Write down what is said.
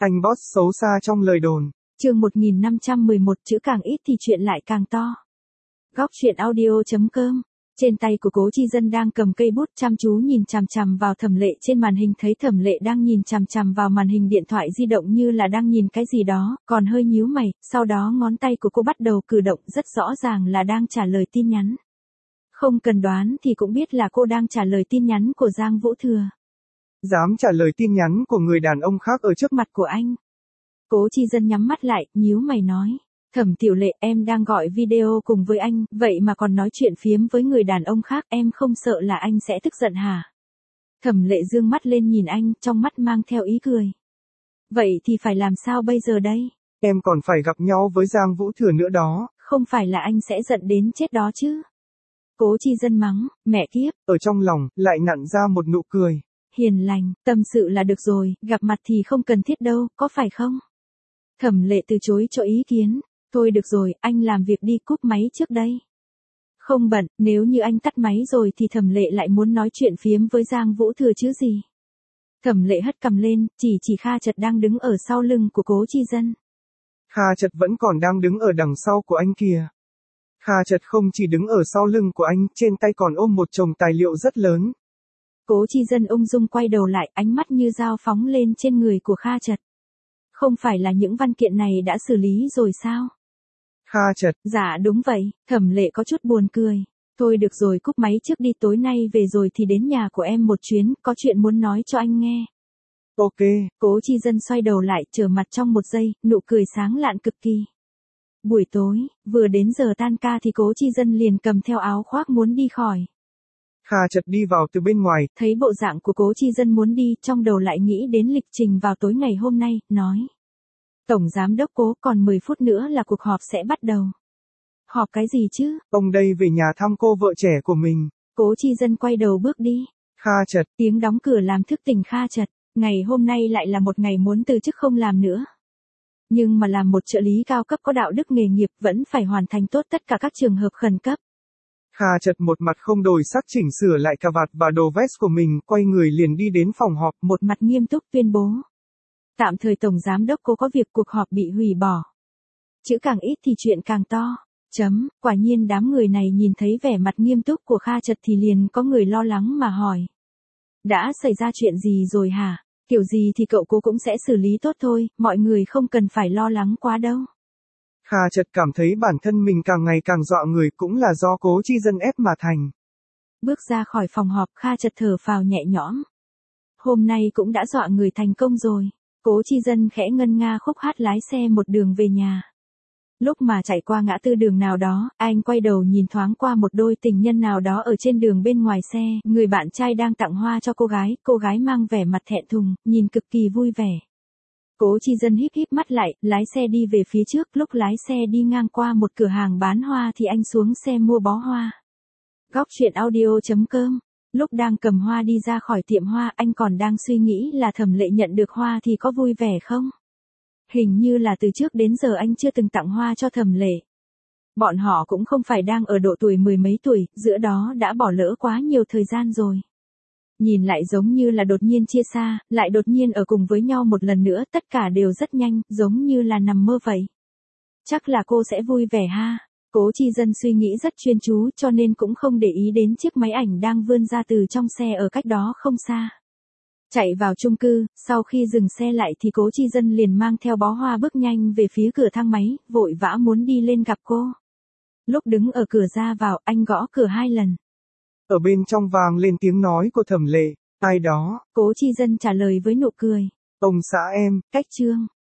Anh boss xấu xa trong lời đồn. Chương 1511, chữ càng ít thì chuyện lại càng to. Góc truyện audio.com. Trên tay của Cố Chi Dân đang cầm cây bút chăm chú nhìn chằm chằm vào Thẩm Lệ trên màn hình, thấy Thẩm Lệ đang nhìn chằm chằm vào màn hình điện thoại di động như là đang nhìn cái gì đó, còn hơi nhíu mày, sau đó ngón tay của cô bắt đầu cử động, rất rõ ràng là đang trả lời tin nhắn. Không cần đoán thì cũng biết là cô đang trả lời tin nhắn của Giang Vũ Thừa. Dám trả lời tin nhắn của người đàn ông khác ở trước mặt của anh. Cố Chi Dân nhắm mắt lại, nhíu mày nói. Thẩm Tiểu Lệ, em đang gọi video cùng với anh, vậy mà còn nói chuyện phiếm với người đàn ông khác, em không sợ là anh sẽ tức giận hả? Thẩm Lệ dương mắt lên nhìn anh, trong mắt mang theo ý cười. Vậy thì phải làm sao bây giờ đây? Em còn phải gặp nhau với Giang Vũ Thừa nữa đó. Không phải là anh sẽ giận đến chết đó chứ? Cố Chi Dân mắng, mẹ kiếp. Ở trong lòng, lại nặn ra một nụ cười. Hiền lành, tâm sự là được rồi, gặp mặt thì không cần thiết đâu, có phải không? Thẩm Lệ từ chối cho ý kiến. Thôi được rồi, anh làm việc đi, cúp máy trước đây. Không bận, nếu như anh tắt máy rồi thì Thẩm Lệ lại muốn nói chuyện phiếm với Giang Vũ Thừa chứ gì. Thẩm Lệ hất cằm lên, chỉ Kha Chật đang đứng ở sau lưng của Cố Chi Dân. Kha Chật vẫn còn đang đứng ở đằng sau của anh kìa. Kha Chật không chỉ đứng ở sau lưng của anh, trên tay còn ôm một chồng tài liệu rất lớn. Cố Chi Dân ung dung quay đầu lại, ánh mắt như dao phóng lên trên người của Kha Chật. Không phải là những văn kiện này đã xử lý rồi sao? Kha Chật. Dạ đúng vậy, Thẩm Lệ có chút buồn cười. Thôi được rồi, cúp máy trước đi, tối nay về rồi thì đến nhà của em một chuyến, có chuyện muốn nói cho anh nghe. Ok. Cố Chi Dân xoay đầu lại, trở mặt trong một giây, nụ cười sáng lạn cực kỳ. Buổi tối, vừa đến giờ tan ca thì Cố Chi Dân liền cầm theo áo khoác muốn đi khỏi. Kha Chật đi vào từ bên ngoài. Thấy bộ dạng của Cố Chi Dân muốn đi, trong đầu lại nghĩ đến lịch trình vào tối ngày hôm nay, nói. Tổng Giám Đốc Cố, còn 10 phút nữa là cuộc họp sẽ bắt đầu. Họp cái gì chứ? Ông đây về nhà thăm cô vợ trẻ của mình. Cố Chi Dân quay đầu bước đi. Kha Chật. Tiếng đóng cửa làm thức tỉnh Kha Chật. Ngày hôm nay lại là một ngày muốn từ chức không làm nữa. Nhưng mà làm một trợ lý cao cấp có đạo đức nghề nghiệp vẫn phải hoàn thành tốt tất cả các trường hợp khẩn cấp. Kha Chật một mặt không đổi sắc chỉnh sửa lại cà vạt và đồ vest của mình, quay người liền đi đến phòng họp, một mặt nghiêm túc tuyên bố. Tạm thời Tổng Giám Đốc Cố có việc cuộc họp bị hủy bỏ. Chữ càng ít thì chuyện càng to. Quả nhiên đám người này nhìn thấy vẻ mặt nghiêm túc của Kha Chật thì liền có người lo lắng mà hỏi. Đã xảy ra chuyện gì rồi hả? Kiểu gì thì cậu Cố cũng sẽ xử lý tốt thôi, mọi người không cần phải lo lắng quá đâu. Kha Chật cảm thấy bản thân mình càng ngày càng dọa người, cũng là do Cố Chi Dân ép mà thành. Bước ra khỏi phòng họp, Kha Chật thở phào nhẹ nhõm. Hôm nay cũng đã dọa người thành công rồi. Cố Chi Dân khẽ ngân nga khúc hát lái xe một đường về nhà. Lúc mà chạy qua ngã tư đường nào đó, anh quay đầu nhìn thoáng qua một đôi tình nhân nào đó ở trên đường bên ngoài xe, người bạn trai đang tặng hoa cho cô gái mang vẻ mặt thẹn thùng, nhìn cực kỳ vui vẻ. Cố Chi Dân híp híp mắt lại, lái xe đi về phía trước, lúc lái xe đi ngang qua một cửa hàng bán hoa thì anh xuống xe mua bó hoa. Góc truyện audio.com. Lúc đang cầm hoa đi ra khỏi tiệm hoa, anh còn đang suy nghĩ là Thẩm Lệ nhận được hoa thì có vui vẻ không? Hình như là từ trước đến giờ anh chưa từng tặng hoa cho Thẩm Lệ. Bọn họ cũng không phải đang ở độ tuổi mười mấy tuổi, giữa đó đã bỏ lỡ quá nhiều thời gian rồi. Nhìn lại giống như là đột nhiên chia xa, lại đột nhiên ở cùng với nhau một lần nữa, tất cả đều rất nhanh, giống như là nằm mơ vậy. Chắc là cô sẽ vui vẻ ha. Cố Chi Dân suy nghĩ rất chuyên chú cho nên cũng không để ý đến chiếc máy ảnh đang vươn ra từ trong xe ở cách đó không xa. Chạy vào chung cư, sau khi dừng xe lại thì Cố Chi Dân liền mang theo bó hoa bước nhanh về phía cửa thang máy, vội vã muốn đi lên gặp cô. Lúc đứng ở cửa ra vào, anh gõ cửa 2 lần. Ở bên trong vang lên tiếng nói của Thẩm Lệ, ai đó? Cố Chi Dân trả lời với nụ cười. Ông xã em. Cách Trương.